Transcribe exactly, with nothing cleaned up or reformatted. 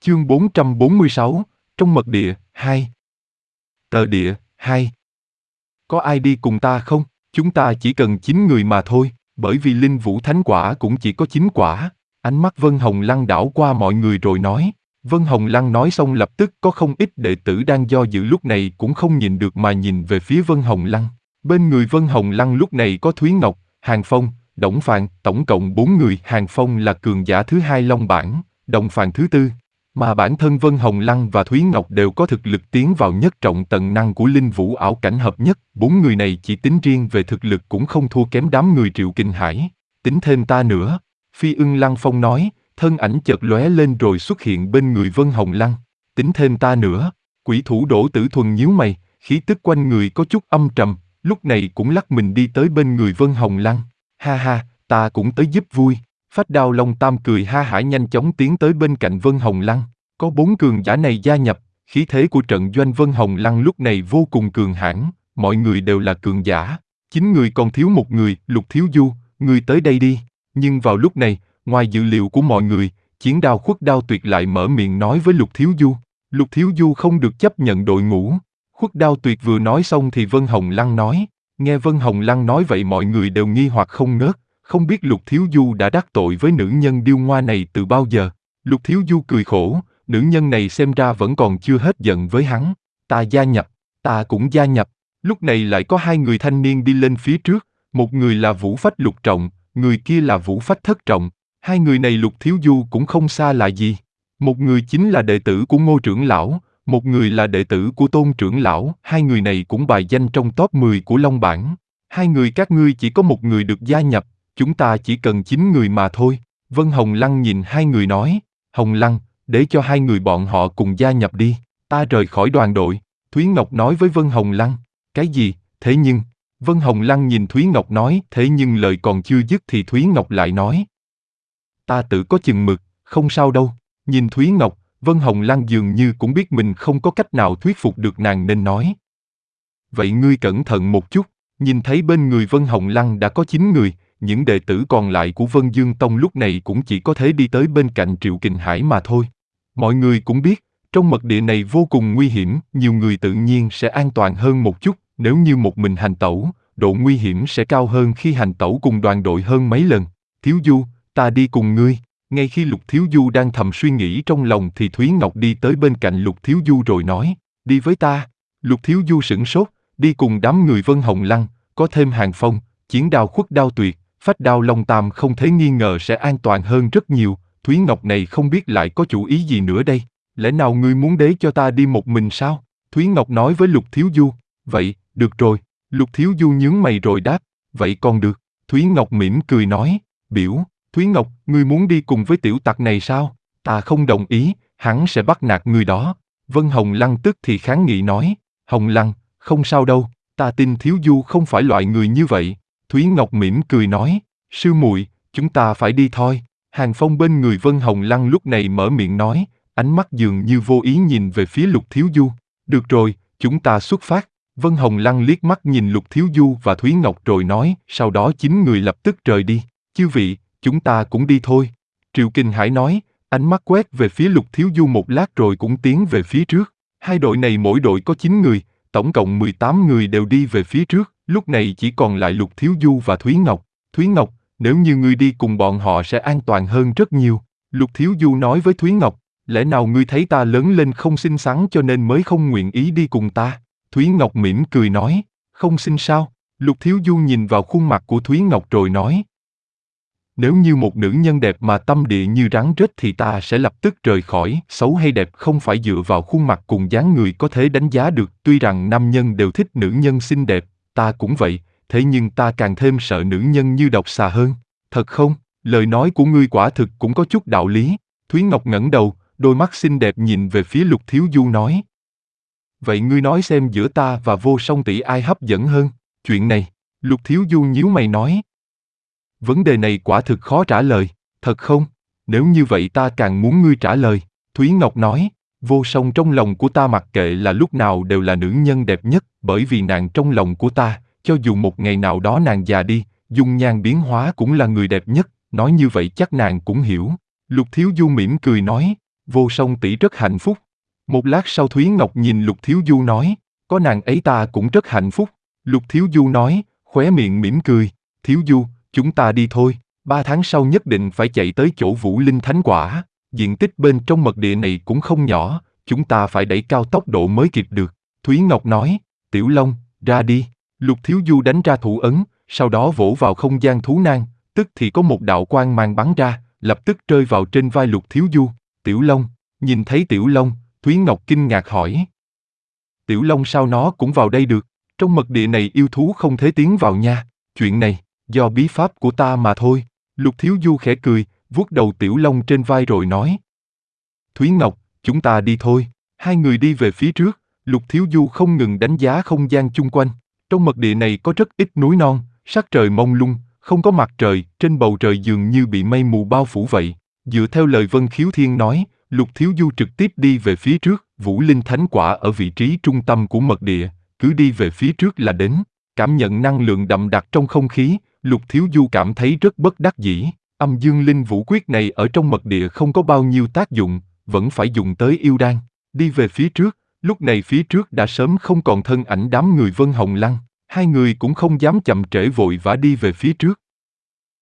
Chương bốn trăm bốn mươi sáu, trong mật địa, hai. Tờ địa, hai. Có ai đi cùng ta không? Chúng ta chỉ cần chín người mà thôi, bởi vì linh vũ thánh quả cũng chỉ có chín quả. Ánh mắt Vân Hồng Lăng đảo qua mọi người rồi nói. Vân Hồng Lăng nói xong lập tức có không ít đệ tử đang do dự lúc này cũng không nhìn được mà nhìn về phía Vân Hồng Lăng. Bên người Vân Hồng Lăng lúc này có Thúy Ngọc, Hàng Phong, Đổng Phàn, tổng cộng bốn người. Hàng Phong là cường giả thứ hai Long Bản, Đổng Phàn thứ tư. Mà bản thân Vân Hồng Lăng và Thúy Ngọc đều có thực lực tiến vào nhất trọng tầng năng của linh vũ ảo cảnh hợp nhất. Bốn người này chỉ tính riêng về thực lực cũng không thua kém đám người Triệu Kinh Hải. Tính thêm ta nữa. Phi Ưng Lăng Phong nói, thân ảnh chợt lóe lên rồi xuất hiện bên người Vân Hồng Lăng. Tính thêm ta nữa. Quỷ thủ Đỗ Tử Thuần nhíu mày, khí tức quanh người có chút âm trầm, lúc này cũng lắc mình đi tới bên người Vân Hồng Lăng. Ha ha, ta cũng tới giúp vui. Phách Đao Long Tam cười ha hả nhanh chóng tiến tới bên cạnh Vân Hồng Lăng. Có bốn cường giả này gia nhập, khí thế của trận doanh Vân Hồng Lăng lúc này vô cùng cường hãn, mọi người đều là cường giả. Chín người còn thiếu một người, Lục Thiếu Du, người tới đây đi. Nhưng vào lúc này, ngoài dự liệu của mọi người, Chiến Đao Khuất Đao Tuyệt lại mở miệng nói với Lục Thiếu Du. Lục Thiếu Du không được chấp nhận đội ngũ. Khuất Đao Tuyệt vừa nói xong thì Vân Hồng Lăng nói. Nghe Vân Hồng Lăng nói vậy mọi người đều nghi hoặc không ngớt, không biết Lục Thiếu Du đã đắc tội với nữ nhân điêu ngoa này từ bao giờ. Lục Thiếu Du cười khổ, nữ nhân này xem ra vẫn còn chưa hết giận với hắn. Ta gia nhập, ta cũng gia nhập. Lúc này lại có hai người thanh niên đi lên phía trước, một người là Vũ Phách lục trọng, người kia là Vũ Phách thất trọng. Hai người này Lục Thiếu Du cũng không xa lạ gì. Một người chính là đệ tử của Ngô trưởng lão, một người là đệ tử của Tôn trưởng lão. Hai người này cũng bài danh trong top mười của Long Bản. Hai người các ngươi chỉ có một người được gia nhập, chúng ta chỉ cần chín người mà thôi. Vân Hồng Lăng nhìn hai người nói, Hồng Lăng, để cho hai người bọn họ cùng gia nhập đi, ta rời khỏi đoàn đội. Thúy Ngọc nói với Vân Hồng Lăng, cái gì, thế nhưng, Vân Hồng Lăng nhìn Thúy Ngọc nói, thế nhưng lời còn chưa dứt thì Thúy Ngọc lại nói, ta tự có chừng mực, không sao đâu. Nhìn Thúy Ngọc, Vân Hồng Lăng dường như cũng biết mình không có cách nào thuyết phục được nàng nên nói, vậy ngươi cẩn thận một chút. Nhìn thấy bên người Vân Hồng Lăng đã có chín người, những đệ tử còn lại của Vân Dương Tông lúc này cũng chỉ có thể đi tới bên cạnh Triệu Kình Hải mà thôi. Mọi người cũng biết, trong mật địa này vô cùng nguy hiểm, nhiều người tự nhiên sẽ an toàn hơn một chút, nếu như một mình hành tẩu, độ nguy hiểm sẽ cao hơn khi hành tẩu cùng đoàn đội hơn mấy lần. Thiếu Du, ta đi cùng ngươi. Ngay khi Lục Thiếu Du đang thầm suy nghĩ trong lòng thì Thúy Ngọc đi tới bên cạnh Lục Thiếu Du rồi nói, đi với ta. Lục Thiếu Du sửng sốt, đi cùng đám người Vân Hồng Lăng, có thêm Hàng Phong, Chiến Đao Khuất Đao Tuyệt, Phách Đao Long Tam không thể nghi ngờ sẽ an toàn hơn rất nhiều. Thúy Ngọc này không biết lại có chủ ý gì nữa đây, lẽ nào ngươi muốn để cho ta đi một mình sao? Thúy Ngọc nói với Lục Thiếu Du, vậy, được rồi. Lục Thiếu Du nhướng mày rồi đáp, vậy còn được. Thúy Ngọc mỉm cười nói, biểu, Thúy Ngọc, ngươi muốn đi cùng với tiểu tặc này sao? Ta không đồng ý, hắn sẽ bắt nạt ngươi đó. Vân Hồng Lăng tức thì kháng nghị nói, Hồng Lăng, không sao đâu, ta tin Thiếu Du không phải loại người như vậy. Thúy Ngọc mỉm cười nói, sư muội, chúng ta phải đi thôi. Hàng Phong bên người Vân Hồng Lăng lúc này mở miệng nói, ánh mắt dường như vô ý nhìn về phía Lục Thiếu Du. Được rồi, chúng ta xuất phát. Vân Hồng Lăng liếc mắt nhìn Lục Thiếu Du và Thúy Ngọc rồi nói, sau đó chín người lập tức rời đi. Chư vị, chúng ta cũng đi thôi. Triệu Kình Hải nói, ánh mắt quét về phía Lục Thiếu Du một lát rồi cũng tiến về phía trước. Hai đội này mỗi đội có chín người, tổng cộng mười tám người đều đi về phía trước, lúc này chỉ còn lại Lục Thiếu Du và Thúy Ngọc. Thúy Ngọc, nếu như ngươi đi cùng bọn họ sẽ an toàn hơn rất nhiều. Lục Thiếu Du nói với Thúy Ngọc, lẽ nào ngươi thấy ta lớn lên không xinh xắn cho nên mới không nguyện ý đi cùng ta? Thúy Ngọc mỉm cười nói, không xinh sao? Lục Thiếu Du nhìn vào khuôn mặt của Thúy Ngọc rồi nói, nếu như một nữ nhân đẹp mà tâm địa như rắn rết thì ta sẽ lập tức rời khỏi. Xấu hay đẹp không phải dựa vào khuôn mặt cùng dáng người có thể đánh giá được. Tuy rằng nam nhân đều thích nữ nhân xinh đẹp, ta cũng vậy, thế nhưng ta càng thêm sợ nữ nhân như độc xà hơn. Thật không? Lời nói của ngươi quả thực cũng có chút đạo lý. Thúy Ngọc ngẩng đầu, đôi mắt xinh đẹp nhìn về phía Lục Thiếu Du nói, vậy ngươi nói xem giữa ta và Vô Song tỷ ai hấp dẫn hơn? Chuyện này, Lục Thiếu Du nhíu mày nói, vấn đề này quả thực khó trả lời. Thật không? Nếu như vậy ta càng muốn ngươi trả lời. Thúy Ngọc nói, Vô Song trong lòng của ta mặc kệ là lúc nào đều là nữ nhân đẹp nhất, bởi vì nàng trong lòng của ta, cho dù một ngày nào đó nàng già đi, dung nhan biến hóa cũng là người đẹp nhất. Nói như vậy chắc nàng cũng hiểu. Lục Thiếu Du mỉm cười nói, Vô Song tỷ rất hạnh phúc. Một lát sau Thúy Ngọc nhìn Lục Thiếu Du nói, có nàng ấy ta cũng rất hạnh phúc. Lục Thiếu Du nói, khóe miệng mỉm cười, Thiếu Du, chúng ta đi thôi, ba tháng sau nhất định phải chạy tới chỗ Vũ Linh Thánh Quả. Diện tích bên trong mật địa này cũng không nhỏ, chúng ta phải đẩy cao tốc độ mới kịp được. Thúy Ngọc nói, Tiểu Long, ra đi. Lục Thiếu Du đánh ra thủ ấn, sau đó vỗ vào không gian thú nang, tức thì có một đạo quang mang bắn ra, lập tức rơi vào trên vai Lục Thiếu Du. Tiểu Long, nhìn thấy Tiểu Long, Thúy Ngọc kinh ngạc hỏi. Tiểu Long sao nó cũng vào đây được, trong mật địa này yêu thú không thể tiến vào nha, chuyện này, do bí pháp của ta mà thôi. Lục Thiếu Du khẽ cười, vuốt đầu Tiểu Long trên vai rồi nói. Thúy Ngọc, chúng ta đi thôi. Hai người đi về phía trước, Lục Thiếu Du không ngừng đánh giá không gian chung quanh. Trong mật địa này có rất ít núi non, sắc trời mông lung, không có mặt trời, trên bầu trời dường như bị mây mù bao phủ vậy. Dựa theo lời Vân Khiếu Thiên nói, Lục Thiếu Du trực tiếp đi về phía trước, Vũ Linh Thánh Quả ở vị trí trung tâm của mật địa, cứ đi về phía trước là đến. Cảm nhận năng lượng đậm đặc trong không khí, Lục Thiếu Du cảm thấy rất bất đắc dĩ. Âm Dương Linh Vũ Quyết này ở trong mật địa không có bao nhiêu tác dụng, vẫn phải dùng tới yêu đan. Đi về phía trước, lúc này phía trước đã sớm không còn thân ảnh đám người Vân Hồng Lăng. Hai người cũng không dám chậm trễ vội vã đi về phía trước.